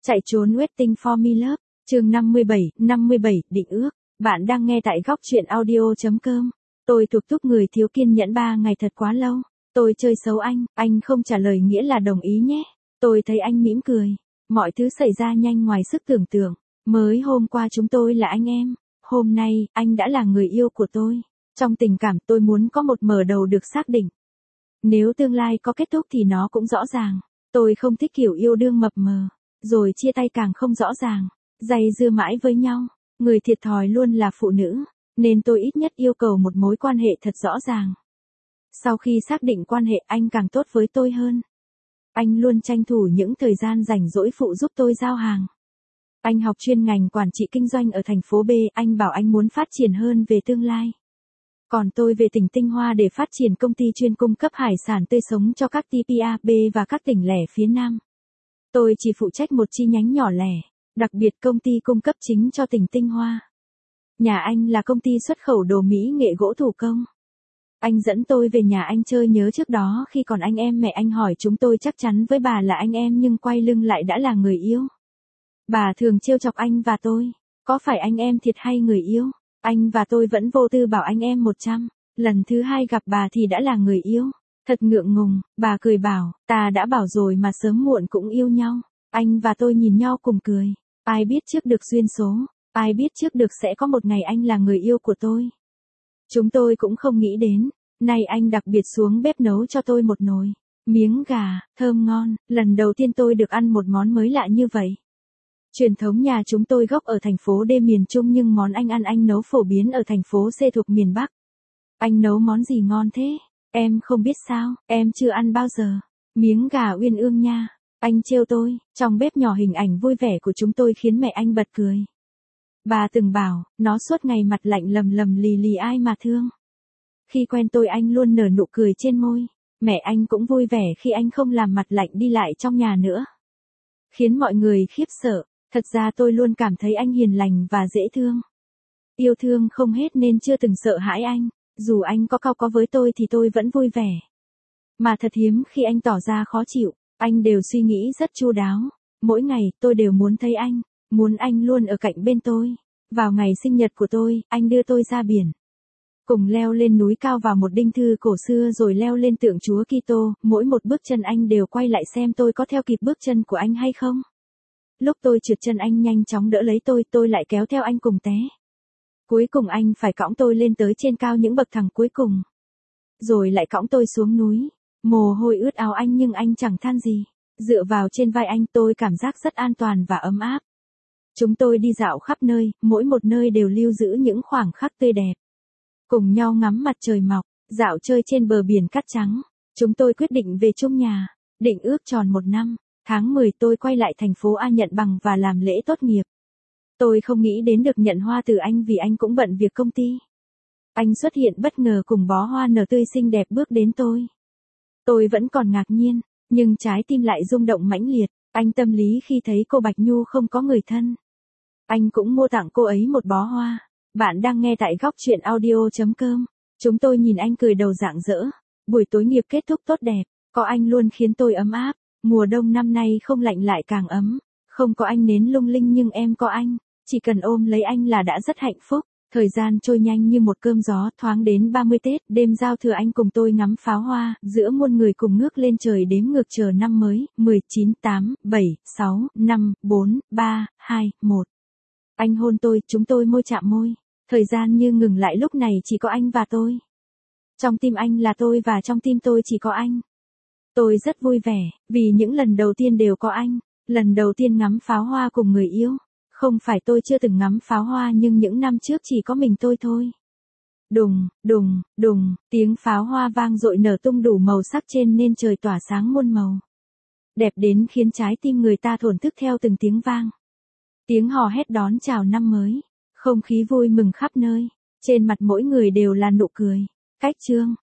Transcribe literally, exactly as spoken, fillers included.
Chạy trốn Waiting for Me Love, chương năm mươi bảy, năm mươi bảy, định ước. Bạn đang nghe tại góc truyện audio.com. Tôi thuộc tuýp người thiếu kiên nhẫn ba ngày thật quá lâu. Tôi chơi xấu anh, anh không trả lời nghĩa là đồng ý nhé. Tôi thấy anh mỉm cười. Mọi thứ xảy ra nhanh ngoài sức tưởng tượng. Mới hôm qua chúng tôi là anh em. Hôm nay, anh đã là người yêu của tôi. Trong tình cảm tôi muốn có một mở đầu được xác định. Nếu tương lai có kết thúc thì nó cũng rõ ràng. Tôi không thích kiểu yêu đương mập mờ. Rồi chia tay càng không rõ ràng. Dây dưa mãi với nhau. Người thiệt thòi luôn là phụ nữ. Nên tôi ít nhất yêu cầu một mối quan hệ thật rõ ràng. Sau khi xác định quan hệ anh càng tốt với tôi hơn. Anh luôn tranh thủ những thời gian rảnh rỗi phụ giúp tôi giao hàng. Anh học chuyên ngành quản trị kinh doanh ở thành phố B. Anh bảo anh muốn phát triển hơn về tương lai. Còn tôi về tỉnh Tinh Hoa để phát triển công ty chuyên cung cấp hải sản tươi sống cho các tê pê a B và các tỉnh lẻ phía Nam. Tôi chỉ phụ trách một chi nhánh nhỏ lẻ, đặc biệt công ty cung cấp chính cho tỉnh Tinh Hoa. Nhà anh là công ty xuất khẩu đồ mỹ nghệ gỗ thủ công. Anh dẫn tôi về nhà anh chơi, nhớ trước đó khi còn anh em mẹ anh hỏi chúng tôi chắc chắn với bà là anh em nhưng quay lưng lại đã là người yêu. Bà thường trêu chọc anh và tôi, có phải anh em thiệt hay người yêu? Anh và tôi vẫn vô tư bảo anh em một trăm. Lần thứ hai gặp bà thì đã là người yêu. Thật ngượng ngùng, bà cười bảo, ta đã bảo rồi mà sớm muộn cũng yêu nhau. Anh và tôi nhìn nhau cùng cười. Ai biết trước được duyên số, ai biết trước được sẽ có một ngày anh là người yêu của tôi. Chúng tôi cũng không nghĩ đến, nay anh đặc biệt xuống bếp nấu cho tôi một nồi miếng gà, thơm ngon, lần đầu tiên tôi được ăn một món mới lạ như vậy. Truyền thống nhà chúng tôi gốc ở thành phố D miền Trung nhưng món anh ăn anh nấu phổ biến ở thành phố C thuộc miền Bắc. Anh nấu món gì ngon thế? Em không biết sao, em chưa ăn bao giờ. Miếng gà uyên ương nha. Anh trêu tôi, trong bếp nhỏ hình ảnh vui vẻ của chúng tôi khiến mẹ anh bật cười. Bà từng bảo, nó suốt ngày mặt lạnh lầm lầm lì lì ai mà thương. Khi quen tôi anh luôn nở nụ cười trên môi. Mẹ anh cũng vui vẻ khi anh không làm mặt lạnh đi lại trong nhà nữa. Khiến mọi người khiếp sợ. Thật ra tôi luôn cảm thấy anh hiền lành và dễ thương. Yêu thương không hết nên chưa từng sợ hãi anh. Dù anh có cau có với tôi thì tôi vẫn vui vẻ. Mà thật hiếm khi anh tỏ ra khó chịu. Anh đều suy nghĩ rất chu đáo. Mỗi ngày tôi đều muốn thấy anh. Muốn anh luôn ở cạnh bên tôi. Vào ngày sinh nhật của tôi, anh đưa tôi ra biển. Cùng leo lên núi cao vào một đinh thư cổ xưa rồi leo lên tượng Chúa Kitô. Mỗi một bước chân anh đều quay lại xem tôi có theo kịp bước chân của anh hay không. Lúc tôi trượt chân anh nhanh chóng đỡ lấy tôi, tôi lại kéo theo anh cùng té. Cuối cùng anh phải cõng tôi lên tới trên cao những bậc thang cuối cùng. Rồi lại cõng tôi xuống núi. Mồ hôi ướt áo anh nhưng anh chẳng than gì. Dựa vào trên vai anh tôi cảm giác rất an toàn và ấm áp. Chúng tôi đi dạo khắp nơi, mỗi một nơi đều lưu giữ những khoảnh khắc tươi đẹp. Cùng nhau ngắm mặt trời mọc, dạo chơi trên bờ biển cát trắng. Chúng tôi quyết định về chung nhà. Định ước tròn một năm. Tháng mười tôi quay lại thành phố A nhận bằng và làm lễ tốt nghiệp. Tôi không nghĩ đến được nhận hoa từ anh vì anh cũng bận việc công ty. Anh xuất hiện bất ngờ cùng bó hoa nở tươi xinh đẹp bước đến tôi. Tôi vẫn còn ngạc nhiên, nhưng trái tim lại rung động mãnh liệt. Anh tâm lý khi thấy cô Bạch Nhu không có người thân. Anh cũng mua tặng cô ấy một bó hoa. Bạn đang nghe tại góc truyện audio.com. Chúng tôi nhìn anh cười đầu rạng rỡ. Buổi tối nghiệp kết thúc tốt đẹp. Có anh luôn khiến tôi ấm áp. Mùa đông năm nay không lạnh lại càng ấm. Không có anh nến lung linh nhưng em có anh. Chỉ cần ôm lấy anh là đã rất hạnh phúc. Thời gian trôi nhanh như một cơn gió. Thoáng đến ba mươi Tết, đêm giao thừa anh cùng tôi ngắm pháo hoa. Giữa muôn người cùng ngước lên trời đếm ngược chờ năm mới. mười, chín, tám, bảy, sáu, năm, bốn, ba, hai, một. Anh hôn tôi, chúng tôi môi chạm môi. Thời gian như ngừng lại, lúc này chỉ có anh và tôi. Trong tim anh là tôi và trong tim tôi chỉ có anh. Tôi rất vui vẻ, vì những lần đầu tiên đều có anh. Lần đầu tiên ngắm pháo hoa cùng người yêu. Không phải tôi chưa từng ngắm pháo hoa nhưng những năm trước chỉ có mình tôi thôi. Đùng, đùng, đùng, tiếng pháo hoa vang dội nở tung đủ màu sắc trên nên trời tỏa sáng muôn màu. Đẹp đến khiến trái tim người ta thổn thức theo từng tiếng vang. Tiếng hò hét đón chào năm mới. Không khí vui mừng khắp nơi. Trên mặt mỗi người đều là nụ cười. Cách chương.